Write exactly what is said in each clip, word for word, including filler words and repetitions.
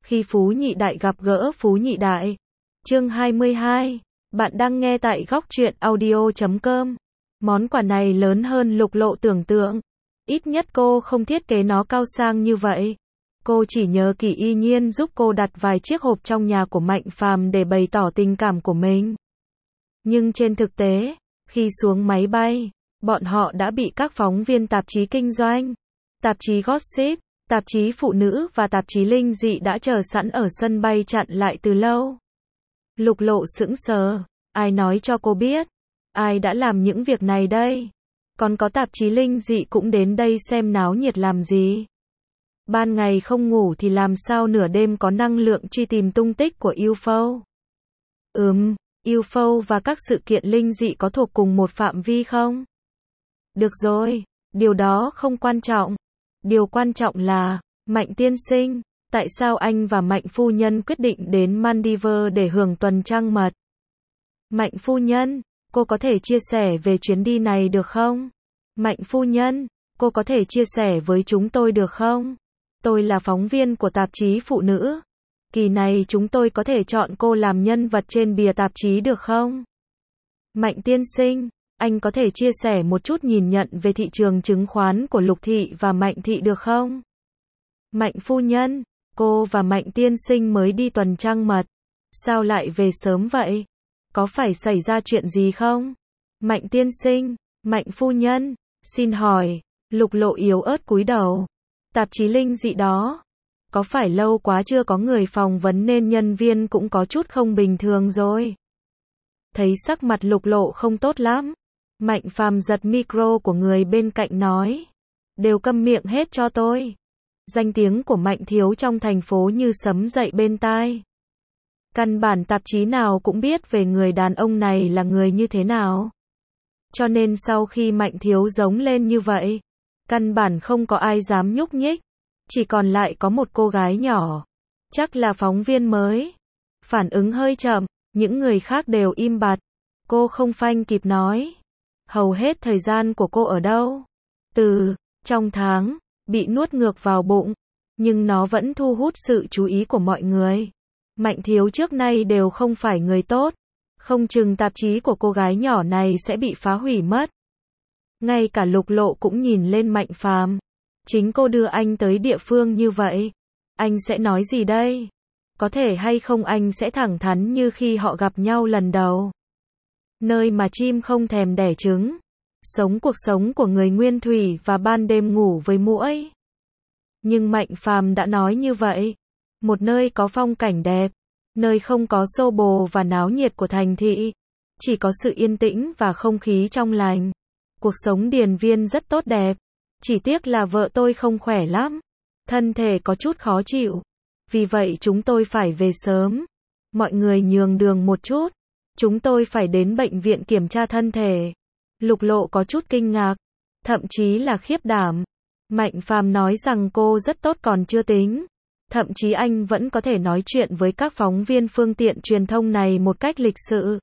Khi Phú Nhị Đại gặp gỡ Phú Nhị Đại. Chương hai mươi hai. Bạn đang nghe tại góc truyện audio chấm com. Món quà này lớn hơn Lục Lộ tưởng tượng. Ít nhất cô không thiết kế nó cao sang như vậy. Cô chỉ nhờ Kỳ Y Nhiên giúp cô đặt vài chiếc hộp trong nhà của Mạnh Phàm để bày tỏ tình cảm của mình. Nhưng trên thực tế, khi xuống máy bay, bọn họ đã bị các phóng viên tạp chí kinh doanh, tạp chí Gossip, tạp chí Phụ Nữ và tạp chí Linh Dị đã chờ sẵn ở sân bay chặn lại từ lâu. Lục Lộ sững sờ, ai nói cho cô biết? Ai đã làm những việc này đây? Còn có tạp chí Linh Dị cũng đến đây xem náo nhiệt làm gì? Ban ngày không ngủ thì làm sao nửa đêm có năng lượng truy tìm tung tích của u ép ô? Ừm, u ép ô và các sự kiện linh dị có thuộc cùng một phạm vi không? Được rồi, điều đó không quan trọng. Điều quan trọng là, Mạnh tiên sinh, tại sao anh và Mạnh phu nhân quyết định đến Maldives để hưởng tuần trăng mật? Mạnh phu nhân, cô có thể chia sẻ về chuyến đi này được không? Mạnh phu nhân, cô có thể chia sẻ với chúng tôi được không? Tôi là phóng viên của tạp chí Phụ Nữ. Kỳ này chúng tôi có thể chọn cô làm nhân vật trên bìa tạp chí được không? Mạnh tiên sinh, anh có thể chia sẻ một chút nhìn nhận về thị trường chứng khoán của Lục thị và Mạnh thị được không? Mạnh phu nhân, cô và Mạnh tiên sinh mới đi tuần trăng mật. Sao lại về sớm vậy? Có phải xảy ra chuyện gì không? Mạnh tiên sinh, Mạnh phu nhân, xin hỏi. Lục Lộ yếu ớt cúi đầu. Tạp chí Linh Dị đó. Có phải lâu quá chưa có người phỏng vấn nên nhân viên cũng có chút không bình thường rồi? Thấy sắc mặt Lục Lộ không tốt lắm, Mạnh Phàm giật micro của người bên cạnh nói. Đều câm miệng hết cho tôi. Danh tiếng của Mạnh thiếu trong thành phố như sấm dậy bên tai. Căn bản tạp chí nào cũng biết về người đàn ông này là người như thế nào. Cho nên sau khi Mạnh thiếu giống lên như vậy, căn bản không có ai dám nhúc nhích. Chỉ còn lại có một cô gái nhỏ. Chắc là phóng viên mới. Phản ứng hơi chậm, những người khác đều im bặt. Cô không phanh kịp nói. Hầu hết thời gian của cô ở đâu? Từ, trong tháng, bị nuốt ngược vào bụng. Nhưng nó vẫn thu hút sự chú ý của mọi người. Mạnh thiếu trước nay đều không phải người tốt. Không chừng tạp chí của cô gái nhỏ này sẽ bị phá hủy mất. Ngay cả Lục Lộ cũng nhìn lên Mạnh Phàm. Chính cô đưa anh tới địa phương như vậy. Anh sẽ nói gì đây? Có thể hay không anh sẽ thẳng thắn như khi họ gặp nhau lần đầu. Nơi mà chim không thèm đẻ trứng. Sống cuộc sống của người nguyên thủy và ban đêm ngủ với muỗi. Nhưng Mạnh Phàm đã nói như vậy. Một nơi có phong cảnh đẹp. Nơi không có xô bồ và náo nhiệt của thành thị. Chỉ có sự yên tĩnh và không khí trong lành. Cuộc sống điền viên rất tốt đẹp. Chỉ tiếc là vợ tôi không khỏe lắm. Thân thể có chút khó chịu. Vì vậy chúng tôi phải về sớm. Mọi người nhường đường một chút. Chúng tôi phải đến bệnh viện kiểm tra thân thể. Lục Lộ có chút kinh ngạc. Thậm chí là khiếp đảm. Mạnh Phàm nói rằng cô rất tốt còn chưa tính. Thậm chí anh vẫn có thể nói chuyện với các phóng viên phương tiện truyền thông này một cách lịch sự.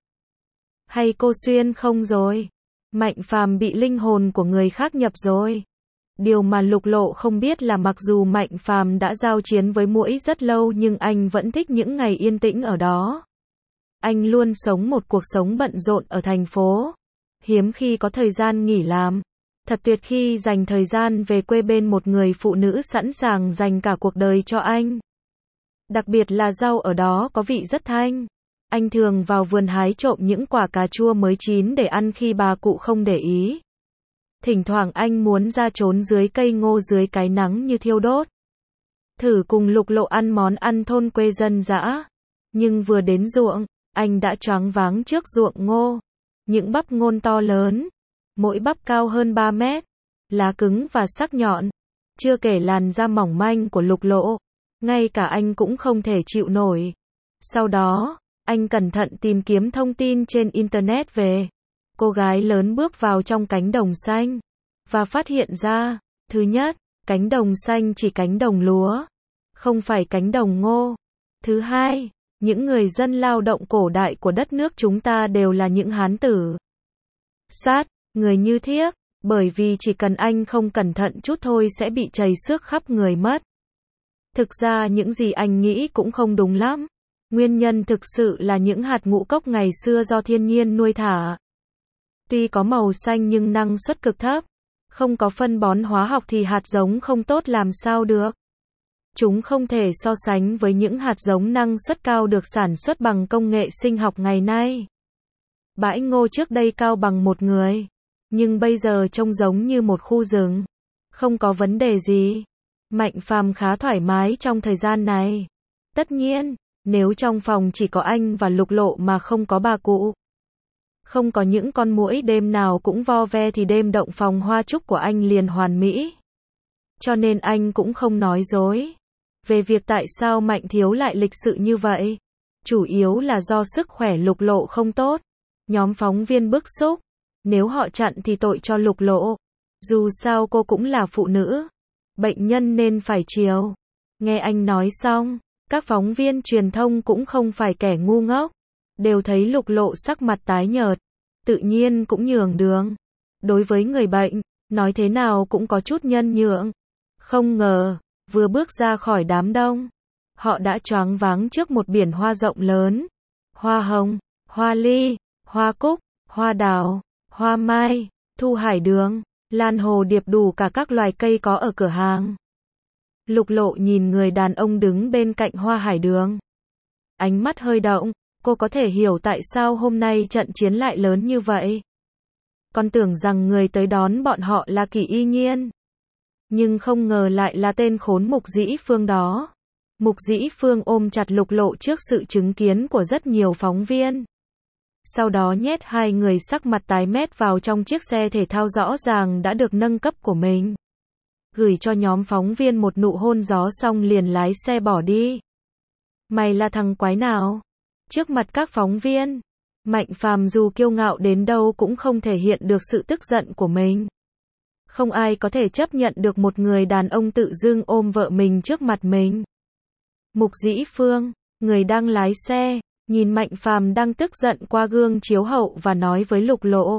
Hay cô xuyên không rồi? Mạnh Phàm bị linh hồn của người khác nhập rồi. Điều mà Lục Lộ không biết là mặc dù Mạnh Phàm đã giao chiến với muỗi rất lâu nhưng anh vẫn thích những ngày yên tĩnh ở đó. Anh luôn sống một cuộc sống bận rộn ở thành phố. Hiếm khi có thời gian nghỉ làm. Thật tuyệt khi dành thời gian về quê bên một người phụ nữ sẵn sàng dành cả cuộc đời cho anh. Đặc biệt là rau ở đó có vị rất thanh. Anh thường vào vườn hái trộm những quả cà chua mới chín để ăn khi bà cụ không để ý. Thỉnh thoảng anh muốn ra trốn dưới cây ngô dưới cái nắng như thiêu đốt. Thử cùng Lục Lộ ăn món ăn thôn quê dân dã. Nhưng vừa đến ruộng, anh đã choáng váng trước ruộng ngô. Những bắp ngôn to lớn. Mỗi bắp cao hơn ba mét. Lá cứng và sắc nhọn. Chưa kể làn da mỏng manh của Lục Lộ. Ngay cả anh cũng không thể chịu nổi. Sau đó, anh cẩn thận tìm kiếm thông tin trên Internet về. Cô gái lớn bước vào trong cánh đồng xanh. Và phát hiện ra, thứ nhất, cánh đồng xanh chỉ cánh đồng lúa. Không phải cánh đồng ngô. Thứ hai, những người dân lao động cổ đại của đất nước chúng ta đều là những hán tử. Sát, người như thiếc, bởi vì chỉ cần anh không cẩn thận chút thôi sẽ bị chảy xước khắp người mất. Thực ra những gì anh nghĩ cũng không đúng lắm. Nguyên nhân thực sự là những hạt ngũ cốc ngày xưa do thiên nhiên nuôi thả. Tuy có màu xanh nhưng năng suất cực thấp. Không có phân bón hóa học thì hạt giống không tốt làm sao được. Chúng không thể so sánh với những hạt giống năng suất cao được sản xuất bằng công nghệ sinh học ngày nay. Bãi ngô trước đây cao bằng một người, nhưng bây giờ trông giống như một khu rừng. Không có vấn đề gì. Mạnh Phàm khá thoải mái trong thời gian này. Tất nhiên, nếu trong phòng chỉ có anh và Lục Lộ mà không có bà cụ, không có những con muỗi đêm nào cũng vo ve thì đêm động phòng hoa trúc của anh liền hoàn mỹ. Cho nên anh cũng không nói dối về việc tại sao Mạnh Thiếu lại lịch sự như vậy. Chủ yếu là do sức khỏe Lục Lộ không tốt. Nhóm phóng viên bức xúc. Nếu họ chặn thì tội cho Lục Lộ. Dù sao cô cũng là phụ nữ. Bệnh nhân nên phải chiều. Nghe anh nói xong, các phóng viên truyền thông cũng không phải kẻ ngu ngốc. Đều thấy Lục Lộ sắc mặt tái nhợt. Tự nhiên cũng nhường đường. Đối với người bệnh, nói thế nào cũng có chút nhân nhượng. Không ngờ, vừa bước ra khỏi đám đông, họ đã choáng váng trước một biển hoa rộng lớn. Hoa hồng, hoa ly, hoa cúc, hoa đào, hoa mai, thu hải đường, lan hồ điệp, đủ cả các loài cây có ở cửa hàng. Lục Lộ nhìn người đàn ông đứng bên cạnh hoa hải đường. Ánh mắt hơi động, cô có thể hiểu tại sao hôm nay trận chiến lại lớn như vậy. Con tưởng rằng người tới đón bọn họ là Kỷ Y Nhiên. Nhưng không ngờ lại là tên khốn Mục Dĩ Phương đó. Mục Dĩ Phương ôm chặt Lục Lộ trước sự chứng kiến của rất nhiều phóng viên. Sau đó nhét hai người sắc mặt tái mét vào trong chiếc xe thể thao rõ ràng đã được nâng cấp của mình. Gửi cho nhóm phóng viên một nụ hôn gió xong liền lái xe bỏ đi. Mày là thằng quái nào? Trước mặt các phóng viên, Mạnh Phàm dù kiêu ngạo đến đâu cũng không thể hiện được sự tức giận của mình. Không ai có thể chấp nhận được một người đàn ông tự dưng ôm vợ mình trước mặt mình. Mục Dĩ Phương, người đang lái xe, nhìn Mạnh Phàm đang tức giận qua gương chiếu hậu và nói với Lục Lộ.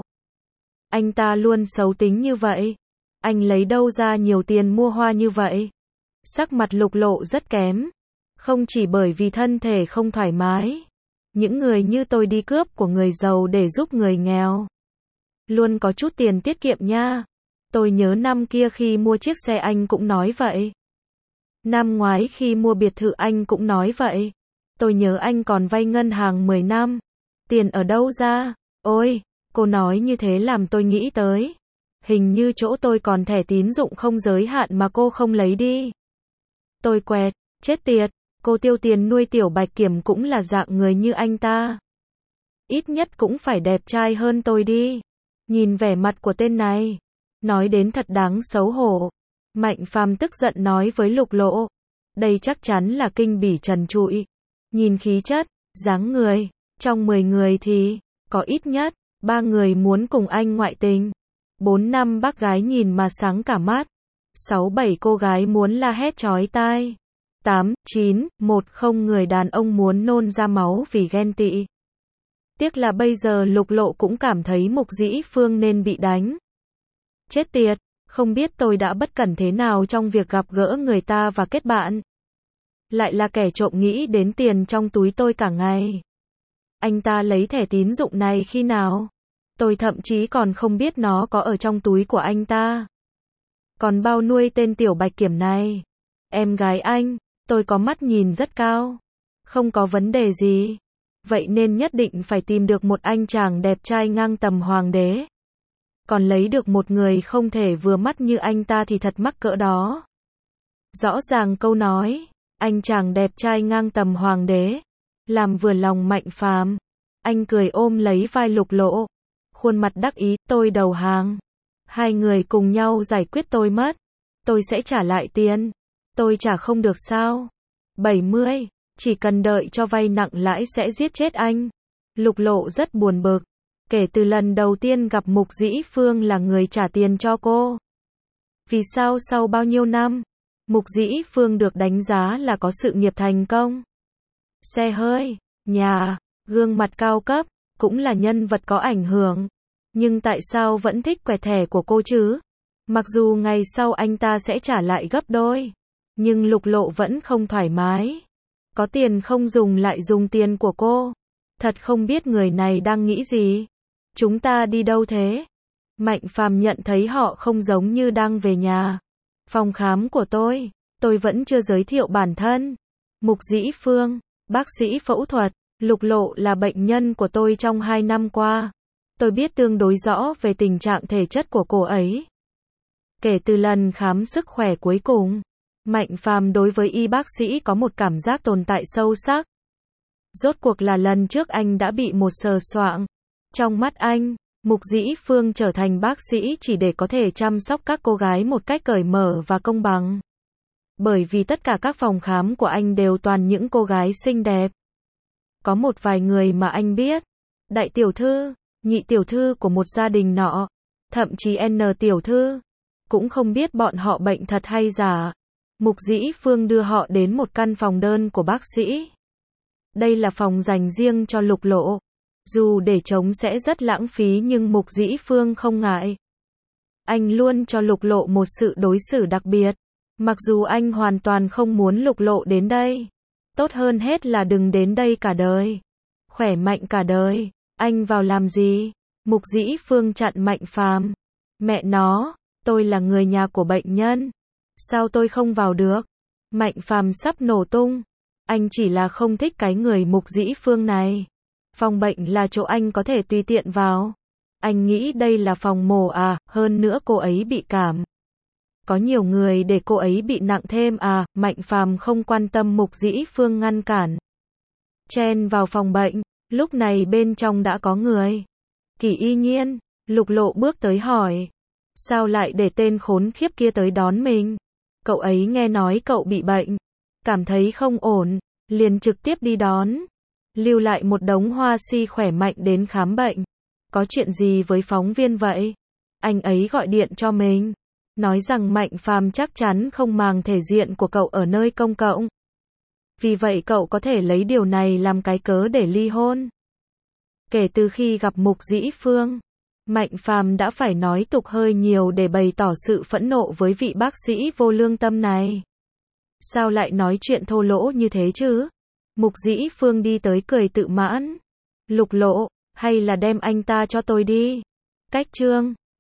Anh ta luôn xấu tính như vậy. Anh lấy đâu ra nhiều tiền mua hoa như vậy? Sắc mặt Lục Lộ rất kém. Không chỉ bởi vì thân thể không thoải mái. Những người như tôi đi cướp của người giàu để giúp người nghèo. Luôn có chút tiền tiết kiệm nha. Tôi nhớ năm kia khi mua chiếc xe anh cũng nói vậy. Năm ngoái khi mua biệt thự anh cũng nói vậy. Tôi nhớ anh còn vay ngân hàng mười năm. Tiền ở đâu ra? Ôi, cô nói như thế làm tôi nghĩ tới. Hình như chỗ tôi còn thẻ tín dụng không giới hạn mà cô không lấy đi. Tôi quẹt, chết tiệt, cô tiêu tiền nuôi Tiểu Bạch Kiểm cũng là dạng người như anh ta. Ít nhất cũng phải đẹp trai hơn tôi đi. Nhìn vẻ mặt của tên này, nói đến thật đáng xấu hổ. Mạnh Phàm tức giận nói với Lục Lộ. Đây chắc chắn là kinh bỉ trần trụi. Nhìn khí chất, dáng người, trong mười người thì, có ít nhất, ba người muốn cùng anh ngoại tình. Bốn năm bác gái nhìn mà sáng cả mắt. Sáu bảy cô gái muốn la hét chói tai. Tám, chín, một không người đàn ông muốn nôn ra máu vì ghen tị. Tiếc là bây giờ Lục Lộ cũng cảm thấy Mục Dĩ Phương nên bị đánh. Chết tiệt, không biết tôi đã bất cẩn thế nào trong việc gặp gỡ người ta và kết bạn. Lại là kẻ trộm nghĩ đến tiền trong túi tôi cả ngày. Anh ta lấy thẻ tín dụng này khi nào? Tôi thậm chí còn không biết nó có ở trong túi của anh ta. Còn bao nuôi tên Tiểu Bạch Kiểm này. Em gái anh, tôi có mắt nhìn rất cao. Không có vấn đề gì. Vậy nên nhất định phải tìm được một anh chàng đẹp trai ngang tầm hoàng đế. Còn lấy được một người không thể vừa mắt như anh ta thì thật mắc cỡ đó. Rõ ràng câu nói, anh chàng đẹp trai ngang tầm hoàng đế, làm vừa lòng Mạnh Phàm. Anh cười ôm lấy vai Lục Lộ. Khuôn mặt đắc ý, tôi đầu hàng. Hai người cùng nhau giải quyết tôi mất. Tôi sẽ trả lại tiền. Tôi trả không được sao? bảy mươi, chỉ cần đợi cho vay nặng lãi sẽ giết chết anh. Lục Lộ rất buồn bực. Kể từ lần đầu tiên gặp Mục Dĩ Phương là người trả tiền cho cô. Vì sao sau bao nhiêu năm, Mục Dĩ Phương được đánh giá là có sự nghiệp thành công? Xe hơi, nhà, gương mặt cao cấp, cũng là nhân vật có ảnh hưởng. Nhưng tại sao vẫn thích quẹt thẻ của cô chứ? Mặc dù ngày sau anh ta sẽ trả lại gấp đôi. Nhưng Lục Lộ vẫn không thoải mái. Có tiền không dùng lại dùng tiền của cô. Thật không biết người này đang nghĩ gì. Chúng ta đi đâu thế? Mạnh Phàm nhận thấy họ không giống như đang về nhà. Phòng khám của tôi. Tôi vẫn chưa giới thiệu bản thân. Mục Dĩ Phương, bác sĩ phẫu thuật. Lục Lộ là bệnh nhân của tôi trong hai năm qua. Tôi biết tương đối rõ về tình trạng thể chất của cô ấy. Kể từ lần khám sức khỏe cuối cùng, Mạnh Phàm đối với y bác sĩ có một cảm giác tồn tại sâu sắc. Rốt cuộc là lần trước anh đã bị một sờ soạng. Trong mắt anh, Mục Dĩ Phương trở thành bác sĩ chỉ để có thể chăm sóc các cô gái một cách cởi mở và công bằng. Bởi vì tất cả các phòng khám của anh đều toàn những cô gái xinh đẹp. Có một vài người mà anh biết. Đại tiểu thư, nhị tiểu thư của một gia đình nọ, thậm chí N tiểu thư. Cũng không biết bọn họ bệnh thật hay giả. Mục Dĩ Phương đưa họ đến một căn phòng đơn của bác sĩ. Đây là phòng dành riêng cho Lục Lộ. Dù để trống sẽ rất lãng phí nhưng Mục Dĩ Phương không ngại. Anh luôn cho Lục Lộ một sự đối xử đặc biệt. Mặc dù anh hoàn toàn không muốn Lục Lộ đến đây. Tốt hơn hết là đừng đến đây cả đời. Khỏe mạnh cả đời. Anh vào làm gì? Mục Dĩ Phương chặn Mạnh Phàm. Mẹ nó, tôi là người nhà của bệnh nhân. Sao tôi không vào được? Mạnh Phàm sắp nổ tung. Anh chỉ là không thích cái người Mục Dĩ Phương này. Phòng bệnh là chỗ anh có thể tùy tiện vào. Anh nghĩ đây là phòng mổ à, hơn nữa cô ấy bị cảm. Có nhiều người để cô ấy bị nặng thêm à, Mạnh Phàm không quan tâm Mục Dĩ Phương ngăn cản. Chen vào phòng bệnh, lúc này bên trong đã có người. Kỳ Y Nhiên, Lục Lộ bước tới hỏi. Sao lại để tên khốn khiếp kia tới đón mình? Cậu ấy nghe nói cậu bị bệnh. Cảm thấy không ổn, liền trực tiếp đi đón. Lưu lại một đống hoa si khỏe mạnh đến khám bệnh. Có chuyện gì với phóng viên vậy? Anh ấy gọi điện cho mình. Nói rằng Mạnh Phàm chắc chắn không màng thể diện của cậu ở nơi công cộng. Vì vậy cậu có thể lấy điều này làm cái cớ để ly hôn. Kể từ khi gặp Mục Dĩ Phương, Mạnh Phàm đã phải nói tục hơi nhiều để bày tỏ sự phẫn nộ với vị bác sĩ vô lương tâm này. Sao lại nói chuyện thô lỗ như thế chứ? Mục Dĩ Phương đi tới cười tự mãn. Lục Lộ, hay là đem anh ta cho tôi đi. Cách chương